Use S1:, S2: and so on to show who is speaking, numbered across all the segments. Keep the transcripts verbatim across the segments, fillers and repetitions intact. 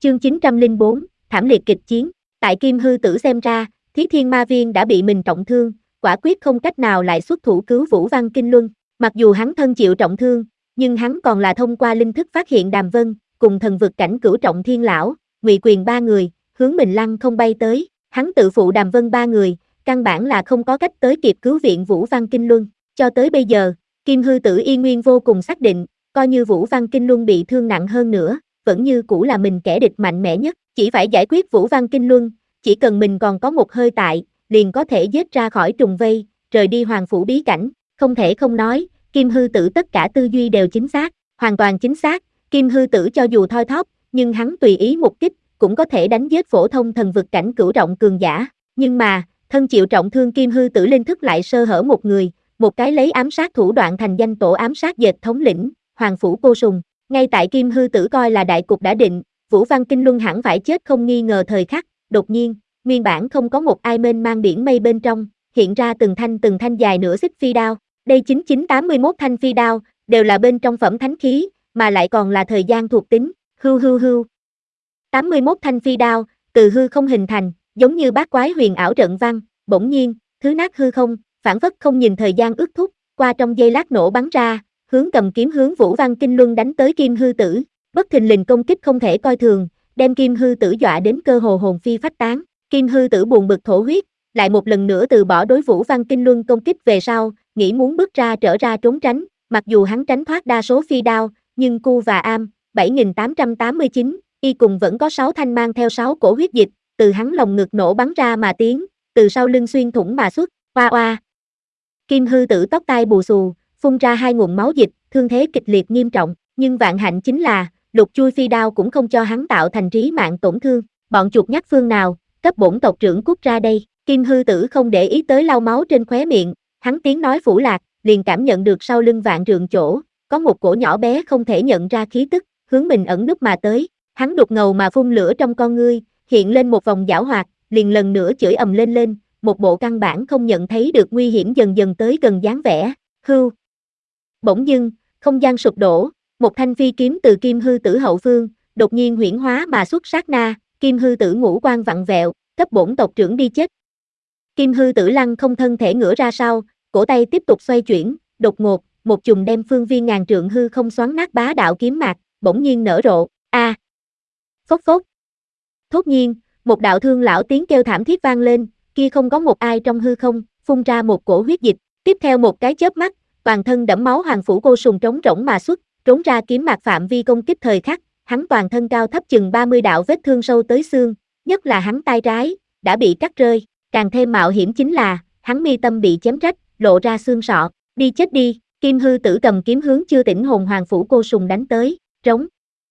S1: Chương chín trăm lẻ bốn, thảm liệt kịch chiến. Tại Kim Hư Tử xem ra, Thí Thiên Ma Viên đã bị mình trọng thương, quả quyết không cách nào lại xuất thủ cứu Vũ Văn Kinh Luân. Mặc dù hắn thân chịu trọng thương, nhưng hắn còn là thông qua linh thức phát hiện Đàm Vân, cùng thần vực cảnh Cửu Trọng Thiên Lão, Ngụy Quyền ba người, hướng mình lăng không bay tới. Hắn tự phụ Đàm Vân ba người, căn bản là không có cách tới kịp cứu viện Vũ Văn Kinh Luân. Cho tới bây giờ, Kim Hư Tử y nguyên vô cùng xác định, coi như Vũ Văn Kinh Luân bị thương nặng hơn nữa, vẫn như cũ là mình kẻ địch mạnh mẽ nhất. Chỉ phải giải quyết Vũ Văn Kinh Luân, chỉ cần mình còn có một hơi tại, liền có thể giết ra khỏi trùng vây, rời đi Hoàng Phủ bí cảnh. Không thể không nói, Kim Hư Tử tất cả tư duy đều chính xác, hoàn toàn chính xác. Kim Hư Tử cho dù thoi thóp, nhưng hắn tùy ý một kích, cũng có thể đánh giết phổ thông thần vực cảnh Cửu Trọng cường giả. Nhưng mà, thân chịu trọng thương Kim Hư Tử linh thức lại sơ hở một người, một cái lấy ám sát thủ đoạn thành danh tổ ám sát dệt thống lĩnh, Hoàng Phủ Cô Sùng. Ngay tại Kim Hư Tử coi là đại cục đã định, Vũ Văn Kinh Luân hẳn phải chết không nghi ngờ thời khắc, đột nhiên, nguyên bản không có một ai mênh mang biển mây bên trong, hiện ra từng thanh từng thanh dài nửa xích phi đao. Đây chín chín tám mươi mốt thanh phi đao, đều là bên trong phẩm thánh khí, mà lại còn là thời gian thuộc tính, hưu hưu hưu. tám mươi mốt thanh phi đao, từ hư không hình thành, giống như bát quái huyền ảo trận văn, bỗng nhiên, thứ nát hư không, phản phất không nhìn thời gian ước thúc, qua trong giây lát nổ bắn ra, hướng cầm kiếm hướng Vũ Văn Kinh Luân đánh tới Kim Hư Tử. Bất thình lình công kích không thể coi thường, đem Kim Hư Tử dọa đến cơ hồ hồn phi phách tán. Kim Hư Tử buồn bực thổ huyết, lại một lần nữa từ bỏ đối Vũ Văn Kinh Luân công kích về sau, nghĩ muốn bước ra trở ra trốn tránh, mặc dù hắn tránh thoát đa số phi đao, nhưng Cu và Am, bảy nghìn tám trăm tám mươi chín, y cùng vẫn có sáu thanh mang theo sáu cổ huyết dịch, từ hắn lồng ngực nổ bắn ra mà tiến, từ sau lưng xuyên thủng mà xuất, oa oa. Kim Hư Tử tóc tai bù xù, phun ra hai nguồn máu dịch, thương thế kịch liệt nghiêm trọng, nhưng vạn hạnh chính là, lục chui phi đao cũng không cho hắn tạo thành trí mạng tổn thương. Bọn chuột nhắt phương nào, cấp bổn tộc trưởng cút ra đây. Kim Hư Tử không để ý tới lau máu trên khóe miệng, hắn tiếng nói phủ lạc, liền cảm nhận được sau lưng vạn trượng chỗ, có một cổ nhỏ bé không thể nhận ra khí tức, hướng mình ẩn núp mà tới. Hắn đục ngầu mà phun lửa trong con ngươi, hiện lên một vòng giảo hoạt, liền lần nữa chửi ầm lên lên, một bộ căn bản không nhận thấy được nguy hiểm dần dần tới gần dáng vẻ. Hưu. Bỗng dưng, không gian sụp đổ, một thanh phi kiếm từ Kim Hư Tử hậu phương, đột nhiên huyễn hóa mà xuất sát na, Kim Hư Tử ngũ quan vặn vẹo, cấp bổn tộc trưởng đi chết. Kim Hư Tử lăng không thân thể ngửa ra sau, cổ tay tiếp tục xoay chuyển, đột ngột, một chùm đem phương viên ngàn trượng hư không xoắn nát bá đạo kiếm mạc, bỗng nhiên nở rộ, a. À. Phốc phốc. Thốt nhiên, một đạo thương lão tiếng kêu thảm thiết vang lên, kia không có một ai trong hư không, phun ra một cổ huyết dịch, tiếp theo một cái chớp mắt, toàn thân đẫm máu Hoàng Phủ Cô Sùng trống rỗng mà xuất, trốn ra kiếm mạc phạm vi công kích thời khắc, hắn toàn thân cao thấp chừng ba mươi đạo vết thương sâu tới xương, nhất là hắn tay trái đã bị cắt rơi, càng thêm mạo hiểm chính là, hắn mi tâm bị chém rách, lộ ra xương sọ, đi chết đi. Kim Hư Tử cầm kiếm hướng chưa tỉnh hồn Hoàng Phủ Cô Sùng đánh tới, trống.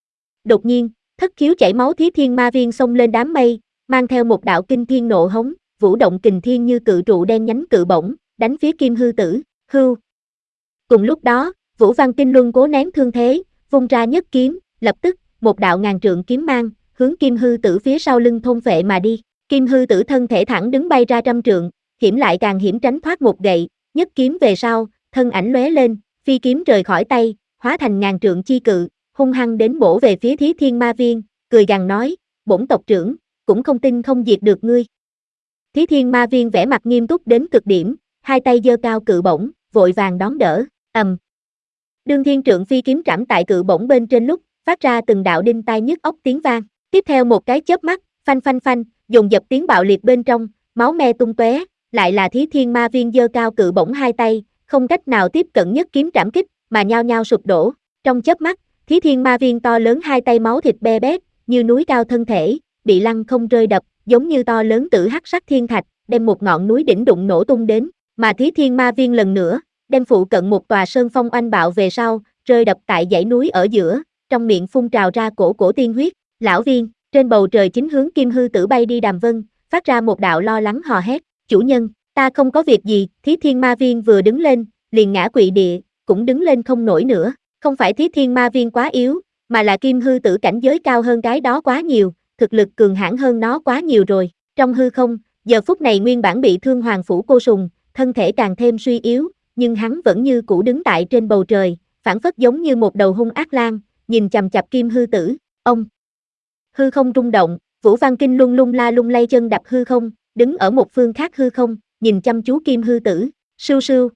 S1: Đột nhiên, thất khiếu chảy máu Thí Thiên Ma Viên xông lên đám mây, mang theo một đạo kinh thiên nộ hống, vũ động kình thiên như cự trụ đen nhánh cự bổng, đánh phía Kim Hư Tử. Hưu. Cùng lúc đó, Vũ Văn Kinh Luân cố nén thương thế, vung ra nhất kiếm, lập tức, một đạo ngàn trượng kiếm mang, hướng Kim Hư Tử phía sau lưng thôn phệ mà đi. Kim Hư Tử thân thể thẳng đứng bay ra trăm trượng, hiểm lại càng hiểm tránh thoát một gậy, nhất kiếm về sau, thân ảnh lóe lên, phi kiếm rời khỏi tay, hóa thành ngàn trượng chi cự, hung hăng đến bổ về phía Thí Thiên Ma Viên, cười gằn nói, bổn tộc trưởng, cũng không tin không diệt được ngươi. Thí Thiên Ma Viên vẻ mặt nghiêm túc đến cực điểm, hai tay giơ cao cự bổng, vội vàng đón đỡ, ầm. Đương thiên trượng phi kiếm trảm tại cự bổng bên trên lúc, phát ra từng đạo đinh tai nhức óc tiếng vang, tiếp theo một cái chớp mắt, phanh phanh phanh, dồn dập tiếng bạo liệt bên trong, máu me tung tóe, lại là Thí Thiên Ma Viên giơ cao cự bổng hai tay, không cách nào tiếp cận nhất kiếm trảm kích, mà nhao nhao sụp đổ. Trong chớp mắt, Thí Thiên Ma Viên to lớn hai tay máu thịt be bét, như núi cao thân thể, bị lăng không rơi đập, giống như to lớn tử hắc sắc thiên thạch, đem một ngọn núi đỉnh đụng nổ tung đến, mà Thí Thiên Ma Viên lần nữa, đem phụ cận một tòa sơn phong oanh bạo về sau, rơi đập tại dãy núi ở giữa, trong miệng phun trào ra cổ cổ tiên huyết. Lão Viên, trên bầu trời chính hướng Kim Hư Tử bay đi Đàm Vân, phát ra một đạo lo lắng hò hét, chủ nhân, ta không có việc gì. Thí Thiên Ma Viên vừa đứng lên, liền ngã quỵ địa, cũng đứng lên không nổi nữa, không phải Thí Thiên Ma Viên quá yếu, mà là Kim Hư Tử cảnh giới cao hơn cái đó quá nhiều, thực lực cường hãn hơn nó quá nhiều rồi. Trong hư không, giờ phút này nguyên bản bị thương Hoàng Phủ Cô Sùng, thân thể càng thêm suy yếu, nhưng hắn vẫn như cũ đứng tại trên bầu trời, phảng phất giống như một đầu hung ác lang, nhìn chằm chằm Kim Hư Tử. Ông. Hư không rung động, Vũ Văn Kinh Luân lung la lung lay chân đạp hư không, đứng ở một phương khác hư không, nhìn chăm chú Kim Hư Tử. Sưu sưu.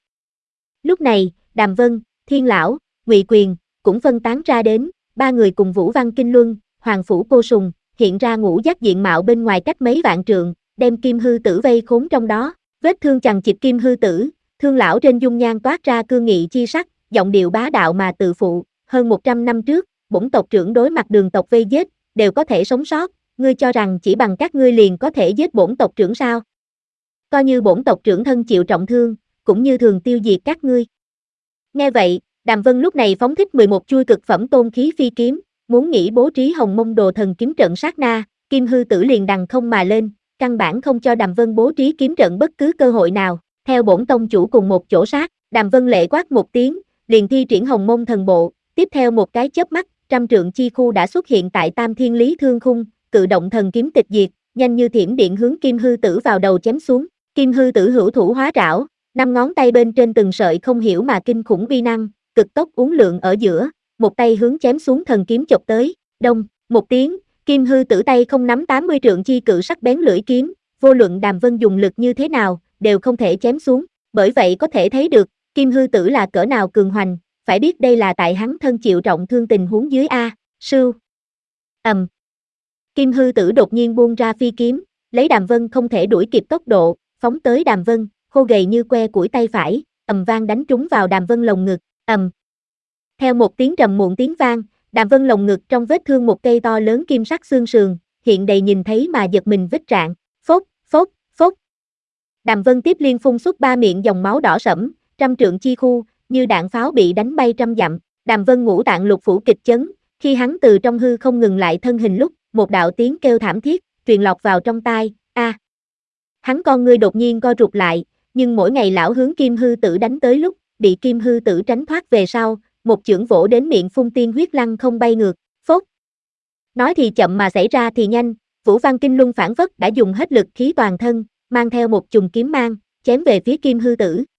S1: Lúc này, Đàm Vân, Thiên Lão, Ngụy Quyền cũng phân tán ra đến, ba người cùng Vũ Văn Kinh Luân, Hoàng Phủ Cô Sùng, hiện ra ngũ giác diện mạo bên ngoài cách mấy vạn trượng, đem Kim Hư Tử vây khốn trong đó. Vết thương chằng chịt Kim Hư Tử, Thương Lão trên dung nhan toát ra cương nghị chi sắc, giọng điệu bá đạo mà tự phụ. Hơn một trăm năm trước, bổn tộc trưởng đối mặt Đường tộc vây giết, đều có thể sống sót, ngươi cho rằng chỉ bằng các ngươi liền có thể giết bổn tộc trưởng sao? Coi như bổn tộc trưởng thân chịu trọng thương, cũng như thường tiêu diệt các ngươi. Nghe vậy, Đàm Vân lúc này phóng thích mười một chuôi cực phẩm tôn khí phi kiếm, muốn nghĩ bố trí Hồng Mông Đồ Thần kiếm trận sát na, Kim Hư Tử liền đằng không mà lên, căn bản không cho Đàm Vân bố trí kiếm trận bất cứ cơ hội nào. Theo bổn tông chủ cùng một chỗ sát, Đàm Vân lệ quát một tiếng, liền thi triển Hồng Mông Thần Bộ, tiếp theo một cái chớp mắt, trăm trượng chi khu đã xuất hiện tại Tam Thiên Lý Thương Khung, cự động thần kiếm tịch diệt, nhanh như thiểm điện hướng Kim Hư Tử vào đầu chém xuống. Kim Hư Tử hữu thủ hóa trảo, năm ngón tay bên trên từng sợi không hiểu mà kinh khủng uy năng, cực tốc uốn lượn ở giữa, một tay hướng chém xuống thần kiếm chộp tới. Đông, một tiếng, Kim Hư Tử tay không nắm tám mươi trượng chi cự sắc bén lưỡi kiếm, vô luận Đàm Vân dùng lực như thế nào, đều không thể chém xuống. Bởi vậy có thể thấy được, Kim Hư Tử là cỡ nào cường hoành, phải biết đây là tại hắn thân chịu trọng thương tình huống dưới a. Sưu. Ầm. Kim Hư Tử đột nhiên buông ra phi kiếm, lấy Đàm Vân không thể đuổi kịp tốc độ, phóng tới Đàm Vân, khô gầy như que củi tay phải, ầm vang đánh trúng vào Đàm Vân lồng ngực, ầm. Theo một tiếng trầm muộn tiếng vang, Đàm Vân lồng ngực trong vết thương một cây to lớn kim sắc xương sườn, hiện đầy nhìn thấy mà giật mình vết rạn, phốc, phốc, phốc. Đàm Vân tiếp liên phun xuất ba miệng dòng máu đỏ sẫm, trăm trượng chi khu, như đạn pháo bị đánh bay trăm dặm. Đàm Vân ngũ tạng lục phủ kịch chấn, khi hắn từ trong hư không ngừng lại thân hình lúc, một đạo tiếng kêu thảm thiết truyền lọt vào trong tai, a. À. Hắn con ngươi đột nhiên co rụt lại, nhưng mỗi ngày lão hướng Kim Hư Tử đánh tới lúc, bị Kim Hư Tử tránh thoát về sau, một chưởng vỗ đến miệng phun tiên huyết lăng không bay ngược, phốt. Nói thì chậm mà xảy ra thì nhanh, Vũ Văn Kinh Luân phản phất đã dùng hết lực khí toàn thân, mang theo một chùm kiếm mang, chém về phía Kim Hư Tử.